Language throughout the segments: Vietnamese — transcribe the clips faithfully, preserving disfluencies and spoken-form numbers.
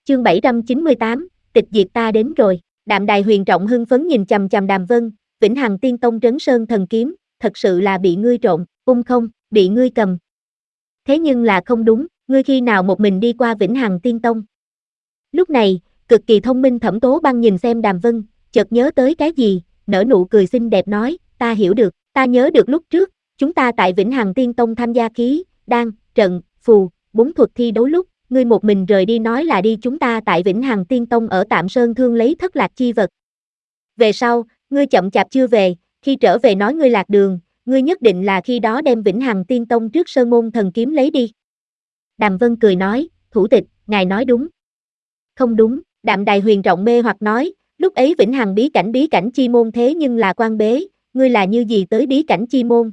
Chương bảy trăm chín mươi tám, tịch diệt ta đến rồi. Đạm Đài Huyền Trọng hưng phấn nhìn chằm chằm Đàm Vân, Vĩnh Hằng Tiên Tông Trấn Sơn thần kiếm, thật sự là bị ngươi trộn, ung không, bị ngươi cầm. Thế nhưng là không đúng, ngươi khi nào một mình đi qua Vĩnh Hằng Tiên Tông? Lúc này, cực kỳ thông minh Thẩm Tố Băng nhìn xem Đàm Vân, chợt nhớ tới cái gì, nở nụ cười xinh đẹp nói, ta hiểu được, ta nhớ được lúc trước, chúng ta tại Vĩnh Hằng Tiên Tông tham gia khí, đan, trận, phù, bốn thuật thi đấu lúc, ngươi một mình rời đi nói là đi chúng ta tại Vĩnh Hằng Tiên Tông ở Tạm Sơn Thương lấy thất lạc chi vật. Về sau, ngươi chậm chạp chưa về, khi trở về nói ngươi lạc đường, ngươi nhất định là khi đó đem Vĩnh Hằng Tiên Tông trước Sơn Môn thần kiếm lấy đi. Đàm Vân cười nói, thủ tịch, ngài nói đúng. Không đúng, Đạm Đài Huyền Trọng mê hoặc nói, lúc ấy Vĩnh Hằng bí cảnh bí cảnh chi môn thế nhưng là quan bế, ngươi là như gì tới bí cảnh chi môn?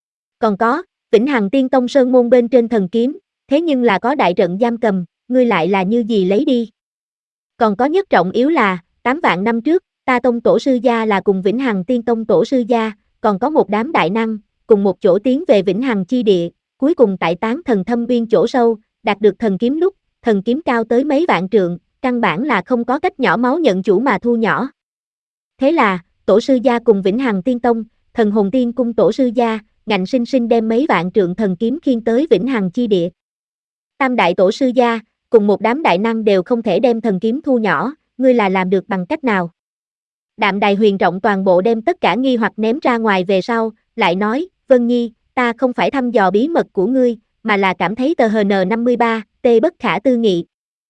Còn có, Vĩnh Hằng Tiên Tông Sơn Môn bên trên thần kiếm, thế nhưng là có đại trận giam cầm, ngươi lại là như gì lấy đi? Còn có nhất trọng yếu là, tám vạn năm trước, ta tông tổ sư gia là cùng Vĩnh Hằng Tiên Tông tổ sư gia, còn có một đám đại năng, cùng một chỗ tiến về Vĩnh Hằng chi địa, cuối cùng tại Tán Thần Thâm Uyên chỗ sâu, đạt được thần kiếm lúc, thần kiếm cao tới mấy vạn trượng, căn bản là không có cách nhỏ máu nhận chủ mà thu nhỏ. Thế là, tổ sư gia cùng Vĩnh Hằng Tiên Tông, Thần Hồn Tiên Cung tổ sư gia, ngạnh sinh sinh đem mấy vạn trượng thần kiếm khiêng tới Vĩnh Hằng chi địa. Tam đại tổ sư gia, cùng một đám đại năng đều không thể đem thần kiếm thu nhỏ, ngươi là làm được bằng cách nào? Đạm Đài Huyền Trọng toàn bộ đem tất cả nghi hoặc ném ra ngoài về sau, lại nói, Vân Nhi, ta không phải thăm dò bí mật của ngươi, mà là cảm thấy tờ H N năm mươi ba, T bất khả tư nghị.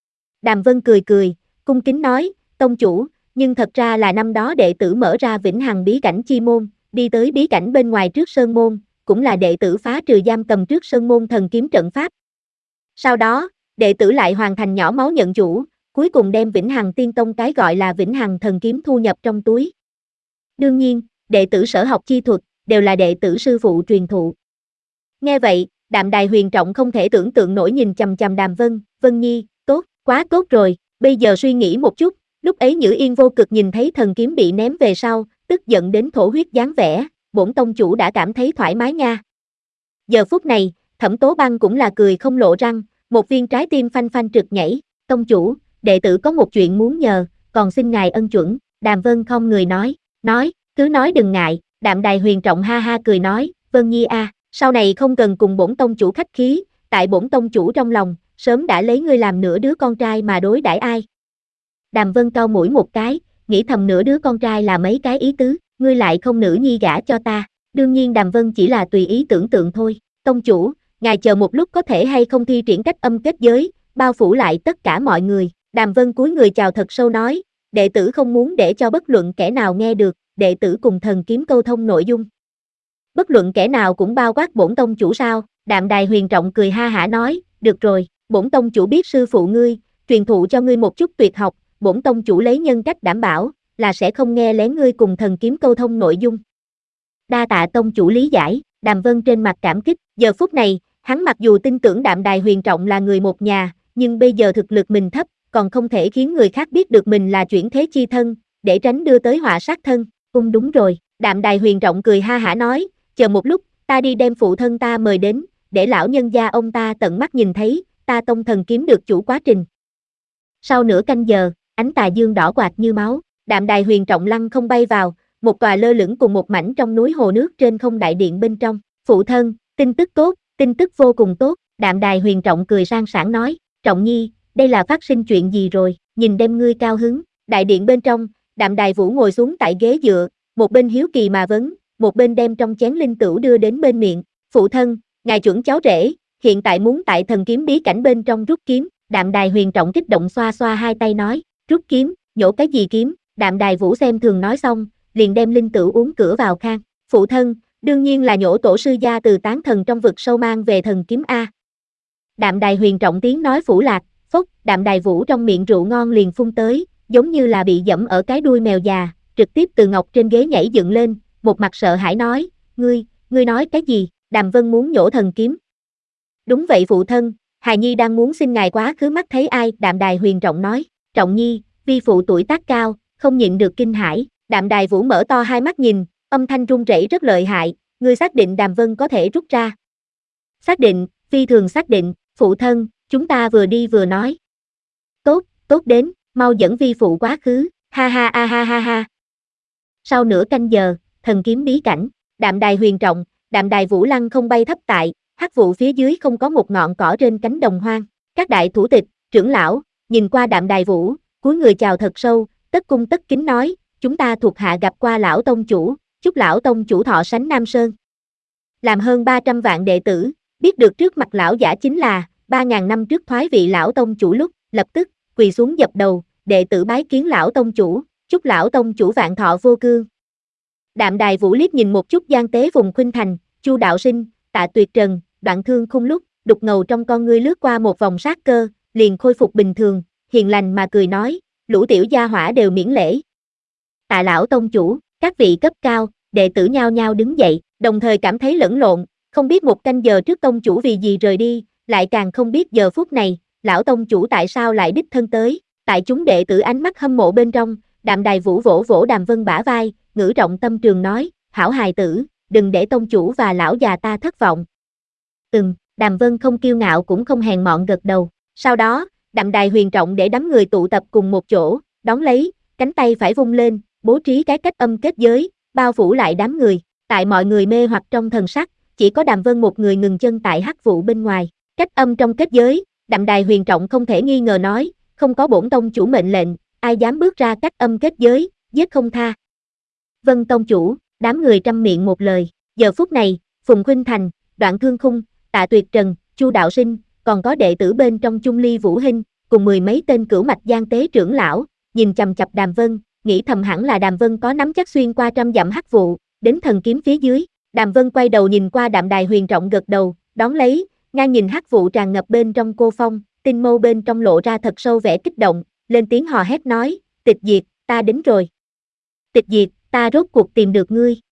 Đàm Vân cười cười, cung kính nói, tông chủ, nhưng thật ra là năm đó đệ tử mở ra Vĩnh Hằng bí cảnh chi môn, đi tới bí cảnh bên ngoài trước Sơn Môn, cũng là đệ tử phá trừ giam cầm trước Sơn Môn thần kiếm trận pháp. Sau đó, đệ tử lại hoàn thành nhỏ máu nhận chủ, cuối cùng đem Vĩnh Hằng Tiên Tông cái gọi là Vĩnh Hằng thần kiếm thu nhập trong túi. Đương nhiên, đệ tử sở học chi thuật, đều là đệ tử sư phụ truyền thụ. Nghe vậy, Đạm Đài Huyền Trọng không thể tưởng tượng nổi nhìn chằm chằm Đàm Vân, Vân Nhi, tốt, quá tốt rồi, bây giờ suy nghĩ một chút, lúc ấy Nhữ Yên vô cực nhìn thấy thần kiếm bị ném về sau, tức giận đến thổ huyết dáng vẻ, bổn tông chủ đã cảm thấy thoải mái nha. Giờ phút này, Thẩm Tố Băng cũng là cười không lộ răng, một viên trái tim phanh phanh trực nhảy, tông chủ, đệ tử có một chuyện muốn nhờ, còn xin ngài ân chuẩn, Đàm Vân không người nói, nói, cứ nói đừng ngại, Đạm Đài Huyền Trọng ha ha cười nói, Vân Nhi a, sau này không cần cùng bổn tông chủ khách khí, tại bổn tông chủ trong lòng, sớm đã lấy ngươi làm nửa đứa con trai mà đối đãi ai. Đàm Vân cau mũi một cái, nghĩ thầm nửa đứa con trai là mấy cái ý tứ, ngươi lại không nữ nhi gả cho ta, đương nhiên Đàm Vân chỉ là tùy ý tưởng tượng thôi, tông chủ, ngài chờ một lúc có thể hay không thi triển cách âm kết giới, bao phủ lại tất cả mọi người, Đàm Vân cúi người chào thật sâu nói, đệ tử không muốn để cho bất luận kẻ nào nghe được, đệ tử cùng thần kiếm câu thông nội dung. Bất luận kẻ nào cũng bao quát bổn tông chủ sao, Đạm Đài Huyền Trọng cười ha hả nói, được rồi, bổn tông chủ biết sư phụ ngươi, truyền thụ cho ngươi một chút tuyệt học, bổn tông chủ lấy nhân cách đảm bảo, là sẽ không nghe lén ngươi cùng thần kiếm câu thông nội dung. Đa tạ tông chủ lý giải, Đàm Vân trên mặt cảm kích, giờ phút này, hắn mặc dù tin tưởng Đạm Đài Huyền Trọng là người một nhà, nhưng bây giờ thực lực mình thấp, còn không thể khiến người khác biết được mình là chuyển thế chi thân, để tránh đưa tới họa sát thân. Ung đúng rồi, Đạm Đài Huyền Trọng cười ha hả nói, chờ một lúc, ta đi đem phụ thân ta mời đến, để lão nhân gia ông ta tận mắt nhìn thấy, ta tông thần kiếm được chủ quá trình. Sau nửa canh giờ, ánh tà dương đỏ quạt như máu, Đạm Đài Huyền Trọng lăng không bay vào, một tòa lơ lửng cùng một mảnh trong núi hồ nước trên không đại điện bên trong, phụ thân, tin tức tốt, tin tức vô cùng tốt, Đạm Đài Huyền Trọng cười sang sảng nói, Trọng Nhi, đây là phát sinh chuyện gì rồi, nhìn đem ngươi cao hứng, đại điện bên trong, Đạm Đài Vũ ngồi xuống tại ghế dựa, một bên hiếu kỳ mà vấn, một bên đem trong chén linh tửu đưa đến bên miệng, phụ thân, ngài chuẩn cháu rể, hiện tại muốn tại thần kiếm bí cảnh bên trong rút kiếm, Đạm Đài Huyền Trọng kích động xoa xoa hai tay nói, rút kiếm, nhổ cái gì kiếm, Đạm Đài Vũ xem thường nói xong, liền đem linh tửu uống cửa vào khang, phụ thân, đương nhiên là nhổ tổ sư gia từ tán thần trong vực sâu mang về thần kiếm A. Đạm Đài Huyền Trọng tiếng nói phủ lạc, phốc, Đạm Đài Vũ trong miệng rượu ngon liền phun tới, giống như là bị dẫm ở cái đuôi mèo già, trực tiếp từ ngọc trên ghế nhảy dựng lên, một mặt sợ hãi nói, ngươi, ngươi nói cái gì, Đàm Vân muốn nhổ thần kiếm. Đúng vậy phụ thân, hài nhi đang muốn xin ngài quá khứ mắt thấy ai, Đạm Đài Huyền Trọng nói, Trọng Nhi, vi phụ tuổi tác cao, không nhịn được kinh hãi, Đạm Đài Vũ mở to hai mắt nhìn, âm thanh run rẩy rất lợi hại, ngươi xác định Đàm Vân có thể rút ra. Xác định, phi thường xác định, phụ thân, chúng ta vừa đi vừa nói. Tốt, tốt đến, mau dẫn vi phụ quá khứ, ha ha a ha ha ha. Sau nửa canh giờ, thần kiếm bí cảnh, đạm đài huyền trọng, đạm đài vũ lăng không bay thấp tại, hắc vụ phía dưới không có một ngọn cỏ trên cánh đồng hoang. Các đại thủ tịch, trưởng lão, nhìn qua đạm đài vũ, cúi người chào thật sâu, tất cung tất kính nói, chúng ta thuộc hạ gặp qua lão tông chủ, chúc lão tông chủ thọ sánh Nam Sơn. Làm hơn ba trăm vạn đệ tử, biết được trước mặt lão giả chính là, ba ngàn năm trước thoái vị lão tông chủ lúc, lập tức, quỳ xuống dập đầu, đệ tử bái kiến lão tông chủ, chúc lão tông chủ vạn thọ vô cương. Đạm đài vũ liếc nhìn một chút Giang Tế vùng khuynh thành, Chu đạo sinh, Tạ Tuyệt Trần, Đoạn Thương Khung lúc, đục ngầu trong con ngươi lướt qua một vòng sát cơ, liền khôi phục bình thường, hiền lành mà cười nói, lũ tiểu gia hỏa đều miễn lễ. Tạ lão tông chủ, các vị cấp cao, đệ tử nhao nhao đứng dậy, đồng thời cảm thấy lẫn lộn, không biết một canh giờ trước tông chủ vì gì rời đi, lại càng không biết giờ phút này, lão tông chủ tại sao lại đích thân tới. Tại chúng đệ tử ánh mắt hâm mộ bên trong, đạm đài vũ vỗ vỗ Đàm Vân bả vai, ngữ trọng tâm trường nói, hảo hài tử, đừng để tông chủ và lão già ta thất vọng. Ừm, Đàm Vân không kiêu ngạo cũng không hèn mọn gật đầu. Sau đó, đạm đài huyền trọng để đám người tụ tập cùng một chỗ, đón lấy, cánh tay phải vung lên, bố trí cái cách âm kết giới, bao phủ lại đám người. Tại mọi người mê hoặc trong thần sắc, chỉ có Đàm Vân một người ngừng chân tại hắc vụ bên ngoài. Cách âm trong kết giới, đạm đài huyền trọng không thể nghi ngờ nói, không có bổn tông chủ mệnh lệnh, ai dám bước ra cách âm kết giới, giết không tha. Vân tông chủ, đám người trăm miệng một lời. Giờ phút này, Phùng Khuynh Thành, Đoạn Thương Khung, Tạ Tuyệt Trần, Chu đạo sinh, còn có đệ tử bên trong Chung Ly Vũ Hinh, cùng mười mấy tên cửu mạch Giang Tế trưởng lão, nhìn chằm chằm Đàm Vân, nghĩ thầm hẳn là Đàm Vân có nắm chắc xuyên qua trăm dặm hắc vụ, đến thần kiếm phía dưới. Đàm Vân quay đầu nhìn qua đạm đài huyền trọng gật đầu, đón lấy, ngang nhìn hắc vụ tràn ngập bên trong cô phong, tinh mâu bên trong lộ ra thật sâu vẻ kích động, lên tiếng hò hét nói, Tịch Diệt, ta đến rồi. Tịch Diệt, ta rốt cuộc tìm được ngươi.